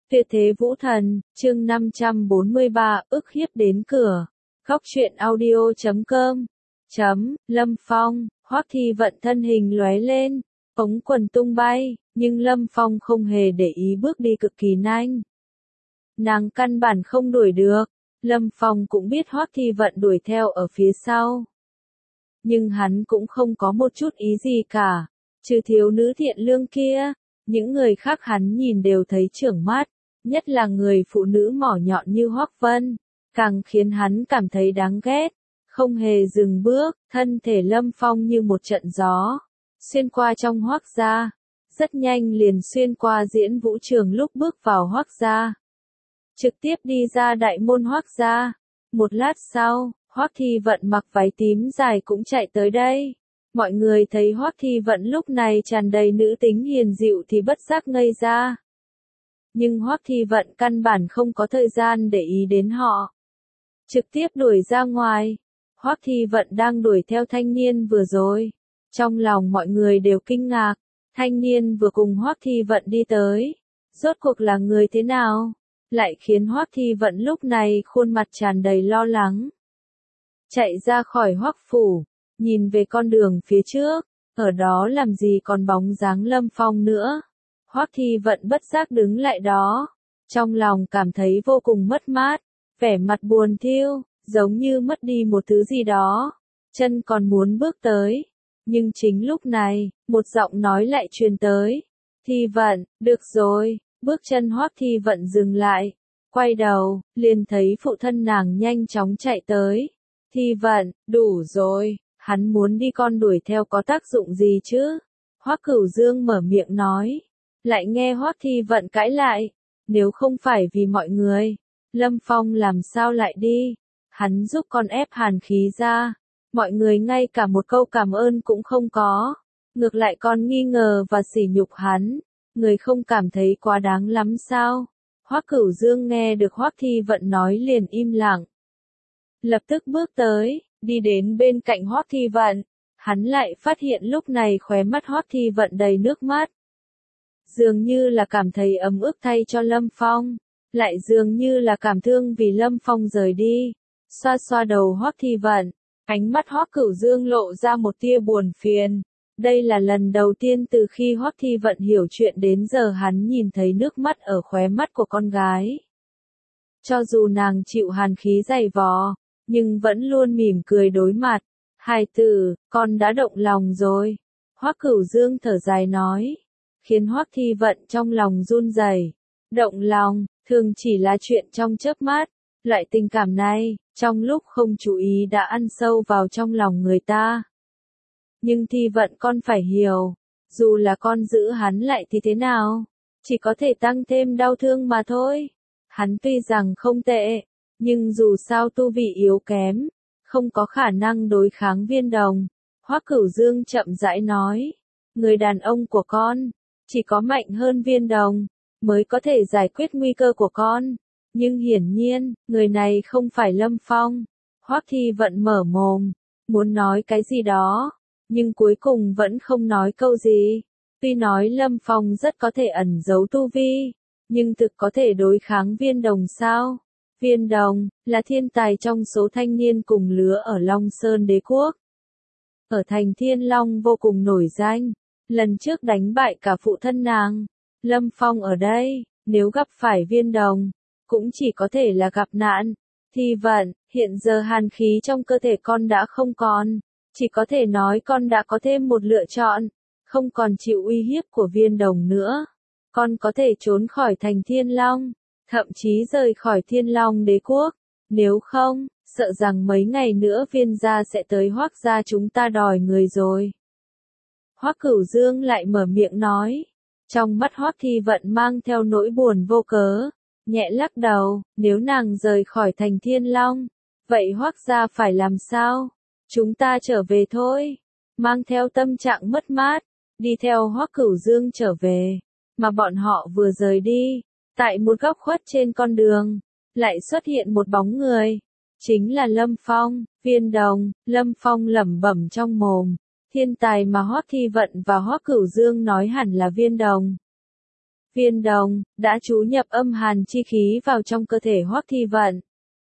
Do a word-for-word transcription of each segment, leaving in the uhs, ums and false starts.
Tuyệt thế vũ thần, chương năm trăm bốn mươi ba, ức hiếp đến cửa. Góc truyện audio chấm com. Chấm, Lâm Phong, Hoắc Thi Vận thân hình lóe lên, ống quần tung bay, nhưng Lâm Phong không hề để ý bước đi cực kỳ nhanh. Nàng căn bản không đuổi được, Lâm Phong cũng biết Hoắc Thi Vận đuổi theo ở phía sau. Nhưng hắn cũng không có một chút ý gì cả, trừ thiếu nữ thiện lương kia, những người khác hắn nhìn đều thấy chưởng mắt. Nhất là người phụ nữ mỏ nhọn như Hoắc Vân, càng khiến hắn cảm thấy đáng ghét, không hề dừng bước, thân thể Lâm Phong như một trận gió, xuyên qua trong Hoắc gia, rất nhanh liền xuyên qua diễn vũ trường lúc bước vào Hoắc gia, trực tiếp đi ra đại môn Hoắc gia. Một lát sau, Hoắc Thi Vận mặc váy tím dài cũng chạy tới đây. Mọi người thấy Hoắc Thi Vận lúc này tràn đầy nữ tính hiền dịu thì bất giác ngây ra. Nhưng Hoắc Thi Vận căn bản không có thời gian để ý đến họ. Trực tiếp đuổi ra ngoài. Hoắc Thi Vận đang đuổi theo thanh niên vừa rồi. Trong lòng mọi người đều kinh ngạc. Thanh niên vừa cùng Hoắc Thi Vận đi tới. Rốt cuộc là người thế nào? Lại khiến Hoắc Thi Vận lúc này khuôn mặt tràn đầy lo lắng. Chạy ra khỏi Hoắc phủ. Nhìn về con đường phía trước. Ở đó làm gì còn bóng dáng Lâm Phong nữa. Hoắc Thi Vận bất giác đứng lại đó, trong lòng cảm thấy vô cùng mất mát, vẻ mặt buồn thiu, giống như mất đi một thứ gì đó, chân còn muốn bước tới, nhưng chính lúc này, một giọng nói lại truyền tới, Thi Vận, được rồi, bước chân Hoắc Thi Vận dừng lại, quay đầu, liền thấy phụ thân nàng nhanh chóng chạy tới, Thi Vận, đủ rồi, hắn muốn đi con đuổi theo có tác dụng gì chứ, Hoắc Cửu Dương mở miệng nói. Lại nghe Hoắc Thi Vận cãi lại, nếu không phải vì mọi người, Lâm Phong làm sao lại đi, hắn giúp con ép hàn khí ra, mọi người ngay cả một câu cảm ơn cũng không có, ngược lại còn nghi ngờ và sỉ nhục hắn, người không cảm thấy quá đáng lắm sao, Hoắc Cửu Dương nghe được Hoắc Thi Vận nói liền im lặng, lập tức bước tới, đi đến bên cạnh Hoắc Thi Vận, hắn lại phát hiện lúc này khóe mắt Hoắc Thi Vận đầy nước mắt. Dường như là cảm thấy ấm ức thay cho Lâm Phong, lại dường như là cảm thương vì Lâm Phong rời đi, xoa xoa đầu Hoắc Thi Vận, ánh mắt Hoắc Cửu Dương lộ ra một tia buồn phiền, đây là lần đầu tiên từ khi Hoắc Thi Vận hiểu chuyện đến giờ hắn nhìn thấy nước mắt ở khóe mắt của con gái. Cho dù nàng chịu hàn khí dày vò, nhưng vẫn luôn mỉm cười đối mặt, hài tử, con đã động lòng rồi, Hoắc Cửu Dương thở dài nói. Khiến Hoắc Thi Vận trong lòng run rẩy, động lòng, thường chỉ là chuyện trong chớp mắt, loại tình cảm này, trong lúc không chú ý đã ăn sâu vào trong lòng người ta. Nhưng Thi Vận con phải hiểu, dù là con giữ hắn lại thì thế nào, chỉ có thể tăng thêm đau thương mà thôi. Hắn tuy rằng không tệ, nhưng dù sao tu vị yếu kém, không có khả năng đối kháng Viên Đồng. Hoắc Cửu Dương chậm rãi nói, người đàn ông của con, chỉ có mạnh hơn Viên Đồng, mới có thể giải quyết nguy cơ của con. Nhưng hiển nhiên, người này không phải Lâm Phong. Hoắc Thi Vận mở mồm, muốn nói cái gì đó, nhưng cuối cùng vẫn không nói câu gì. Tuy nói Lâm Phong rất có thể ẩn giấu tu vi, nhưng thực có thể đối kháng Viên Đồng sao? Viên Đồng, là thiên tài trong số thanh niên cùng lứa ở Long Sơn Đế Quốc. Ở thành Thiên Long vô cùng nổi danh. Lần trước đánh bại cả phụ thân nàng, Lâm Phong ở đây, nếu gặp phải Viên Đồng, cũng chỉ có thể là gặp nạn. Thi Vận, hiện giờ hàn khí trong cơ thể con đã không còn, chỉ có thể nói con đã có thêm một lựa chọn, không còn chịu uy hiếp của Viên Đồng nữa. Con có thể trốn khỏi thành Thiên Long, thậm chí rời khỏi Thiên Long Đế Quốc, nếu không, sợ rằng mấy ngày nữa Viên gia sẽ tới Hoắc gia chúng ta đòi người rồi. Hoắc Cửu Dương lại mở miệng nói, trong mắt Hoắc Thi Vận mang theo nỗi buồn vô cớ, nhẹ lắc đầu, nếu nàng rời khỏi thành Thiên Long, vậy Hoắc gia phải làm sao? Chúng ta trở về thôi. Mang theo tâm trạng mất mát, đi theo Hoắc Cửu Dương trở về, mà bọn họ vừa rời đi, tại một góc khuất trên con đường, lại xuất hiện một bóng người, chính là Lâm Phong. Viên Đồng, Lâm Phong lẩm bẩm trong mồm. Thiên tài mà Hoắc Thi Vận và Hoắc Cửu Dương nói hẳn là Viên Đồng. Viên Đồng đã trú nhập âm hàn chi khí vào trong cơ thể Hoắc Thi Vận.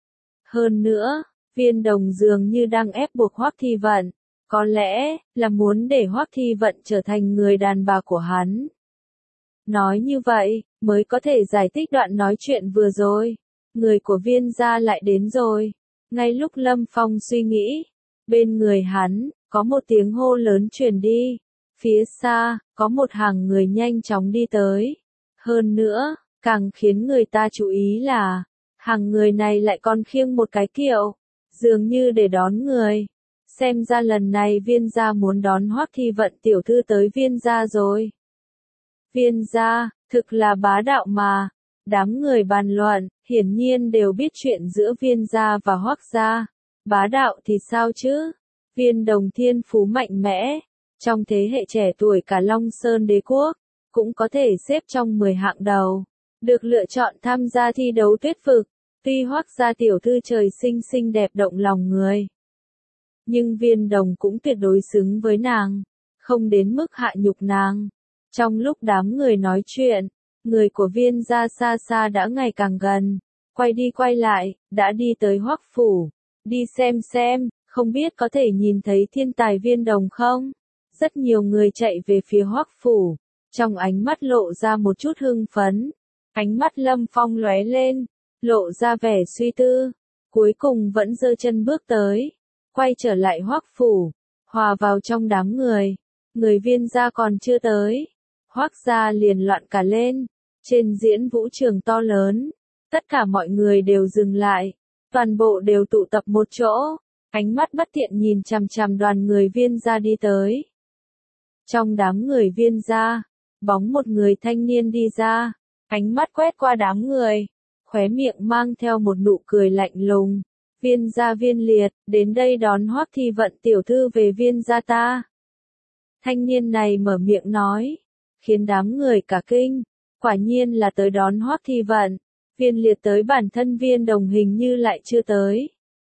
Hơn nữa, Viên Đồng dường như đang ép buộc Hoắc Thi Vận, có lẽ là muốn để Hoắc Thi Vận trở thành người đàn bà của hắn. Nói như vậy, mới có thể giải thích đoạn nói chuyện vừa rồi. Người của Viên gia lại đến rồi. Ngay lúc Lâm Phong suy nghĩ, bên người hắn, có một tiếng hô lớn truyền đi. Phía xa, có một hàng người nhanh chóng đi tới. Hơn nữa, càng khiến người ta chú ý là, hàng người này lại còn khiêng một cái kiệu, dường như để đón người. Xem ra lần này Viên gia muốn đón Hoắc Thi Vận tiểu thư tới Viên gia rồi. Viên gia, thực là bá đạo mà. Đám người bàn luận, hiển nhiên đều biết chuyện giữa Viên gia và Hoắc gia. Bá đạo thì sao chứ? Viên Đồng thiên phú mạnh mẽ, trong thế hệ trẻ tuổi cả Long Sơn đế quốc, cũng có thể xếp trong mười hạng đầu, được lựa chọn tham gia thi đấu tuyết vực. Tuy Hoắc gia tiểu thư trời sinh xinh đẹp động lòng người, nhưng Viên Đồng cũng tuyệt đối xứng với nàng, không đến mức hạ nhục nàng. Trong lúc đám người nói chuyện, người của Viên gia xa xa đã ngày càng gần, quay đi quay lại, đã đi tới Hoắc phủ. Đi xem xem, không biết có thể nhìn thấy thiên tài Viên Đồng không? Rất nhiều người chạy về phía Hoắc phủ, trong ánh mắt lộ ra một chút hưng phấn. Ánh mắt Lâm Phong lóe lên, lộ ra vẻ suy tư, cuối cùng vẫn giơ chân bước tới, quay trở lại Hoắc phủ, hòa vào trong đám người. Người Viên gia còn chưa tới, Hoắc gia liền loạn cả lên. Trên diễn vũ trường to lớn, tất cả mọi người đều dừng lại, toàn bộ đều tụ tập một chỗ, ánh mắt bất thiện nhìn chằm chằm đoàn người Viên gia đi tới. Trong đám người Viên gia, bóng một người thanh niên đi ra, ánh mắt quét qua đám người, khóe miệng mang theo một nụ cười lạnh lùng. Viên gia Viên Liệt, đến đây đón Hoắc Thi Vận tiểu thư về Viên gia ta. Thanh niên này mở miệng nói, khiến đám người cả kinh, quả nhiên là tới đón Hoắc Thi Vận. Viên Liệt tới, bản thân Viên Đồng hình như lại chưa tới.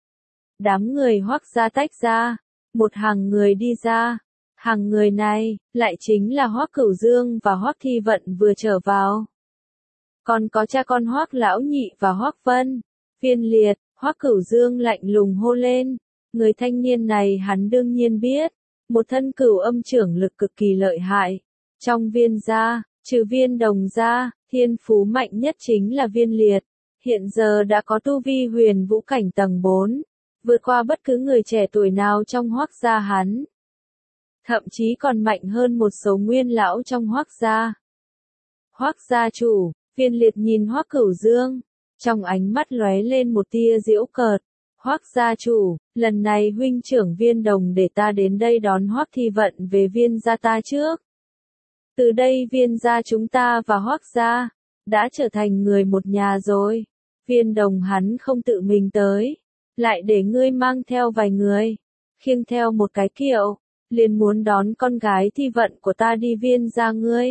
Đám người Hoắc gia tách ra, một hàng người đi ra. Hàng người này, lại chính là Hoắc Cửu Dương và Hoắc Thi Vận vừa trở vào. Còn có cha con Hoắc Lão Nhị và Hoắc Vân. Viên Liệt, Hoắc Cửu Dương lạnh lùng hô lên. Người thanh niên này hắn đương nhiên biết, một thân cửu âm trưởng lực cực kỳ lợi hại. Trong Viên gia, trừ Viên Đồng gia, thiên phú mạnh nhất chính là Viên Liệt. Hiện giờ đã có tu vi huyền vũ cảnh tầng bốn, vượt qua bất cứ người trẻ tuổi nào trong Hoắc gia hắn. Thậm chí còn mạnh hơn một số nguyên lão trong Hoắc gia. Hoắc gia chủ, Viên Liệt nhìn Hoắc Cửu Dương, trong ánh mắt lóe lên một tia giễu cợt. Hoắc gia chủ, lần này huynh trưởng Viên Đồng để ta đến đây đón Hoắc Thi Vận về Viên gia ta trước. Từ đây Viên gia chúng ta và Hoắc gia đã trở thành người một nhà rồi. Viên Đồng hắn không tự mình tới, lại để ngươi mang theo vài người, khiêng theo một cái kiệu, liền muốn đón con gái Thi Vận của ta đi Viên gia ngươi.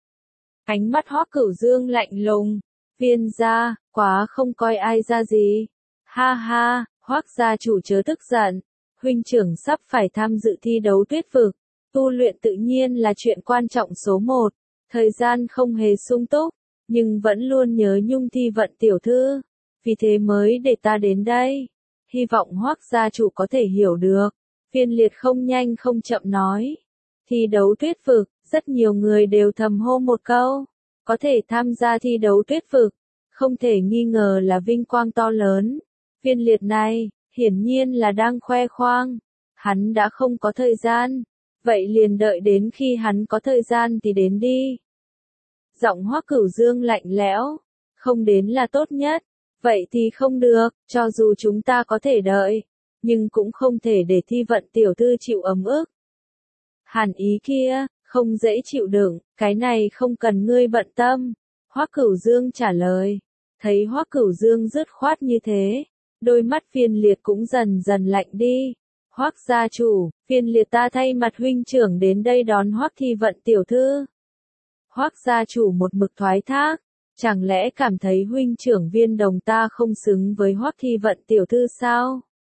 Ánh mắt Hoắc Cửu Dương lạnh lùng, Viên gia, quá không coi ai ra gì. Ha ha, Hoắc gia chủ chớ tức giận, huynh trưởng sắp phải tham dự thi đấu tuyết vực, tu luyện tự nhiên là chuyện quan trọng số một, thời gian không hề sung túc, nhưng vẫn luôn nhớ nhung Thi Vận tiểu thư, vì thế mới để ta đến đây. Hy vọng Hoắc gia chủ có thể hiểu được. Viên Liệt không nhanh không chậm nói. Thi đấu tuyết vực, rất nhiều người đều thầm hô một câu. Có thể tham gia thi đấu tuyết vực, không thể nghi ngờ là vinh quang to lớn. Viên Liệt này, hiển nhiên là đang khoe khoang. Hắn đã không có thời gian. Vậy liền đợi đến khi hắn có thời gian thì đến đi. Giọng Hoắc Cửu Dương lạnh lẽo. Không đến là tốt nhất. Vậy thì không được, cho dù chúng ta có thể đợi, nhưng cũng không thể để Thi Vận tiểu thư chịu ấm ức. Hàn ý kia, không dễ chịu đựng, cái này không cần ngươi bận tâm. Hoắc Cửu Dương trả lời. Thấy Hoắc Cửu Dương dứt khoát như thế, đôi mắt Viên Liệt cũng dần dần lạnh đi. Hoắc gia chủ, Viên Liệt ta thay mặt huynh trưởng đến đây đón Hoắc Thi Vận tiểu thư. Hoắc gia chủ một mực thoái thác. Chẳng lẽ cảm thấy huynh trưởng Viên Đồng ta không xứng với Hoắc Thi Vận tiểu thư sao?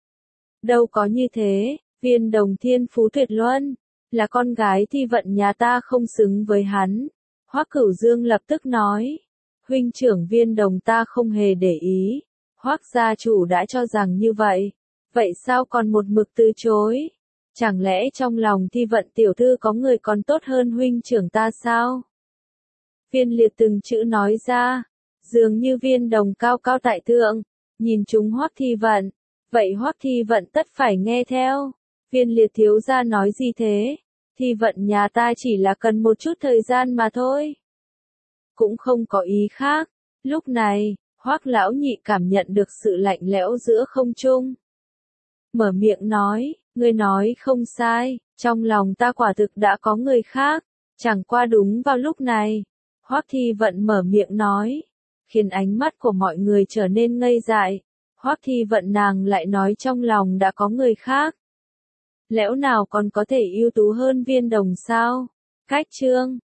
Đâu có như thế, Viên Đồng thiên phú tuyệt luân, là con gái Thi Vận nhà ta không xứng với hắn. Hoắc Cửu Dương lập tức nói. Huynh trưởng Viên Đồng ta không hề để ý. Hoắc gia chủ đã cho rằng như vậy. Vậy sao còn một mực từ chối? Chẳng lẽ trong lòng Thi Vận tiểu thư có người còn tốt hơn huynh trưởng ta sao? Viên Liệt từng chữ nói ra. Dường như Viên Đồng cao cao tại thượng. Nhìn chúng Hoắc Thi Vận. Vậy Hoắc Thi Vận tất phải nghe theo. Viên Liệt thiếu gia nói gì thế? Thi Vận nhà ta chỉ là cần một chút thời gian mà thôi. Cũng không có ý khác. Lúc này, Hoắc lão nhị cảm nhận được sự lạnh lẽo giữa không trung. Mở miệng nói, ngươi nói không sai, trong lòng ta quả thực đã có người khác. Chẳng qua đúng vào lúc này, Hoắc Thi Vận mở miệng nói, khiến ánh mắt của mọi người trở nên ngây dại. Hoắc Thi Vận nàng lại nói trong lòng đã có người khác. Lẽo nào còn có thể ưu tú hơn Viên Đồng sao? Cách chương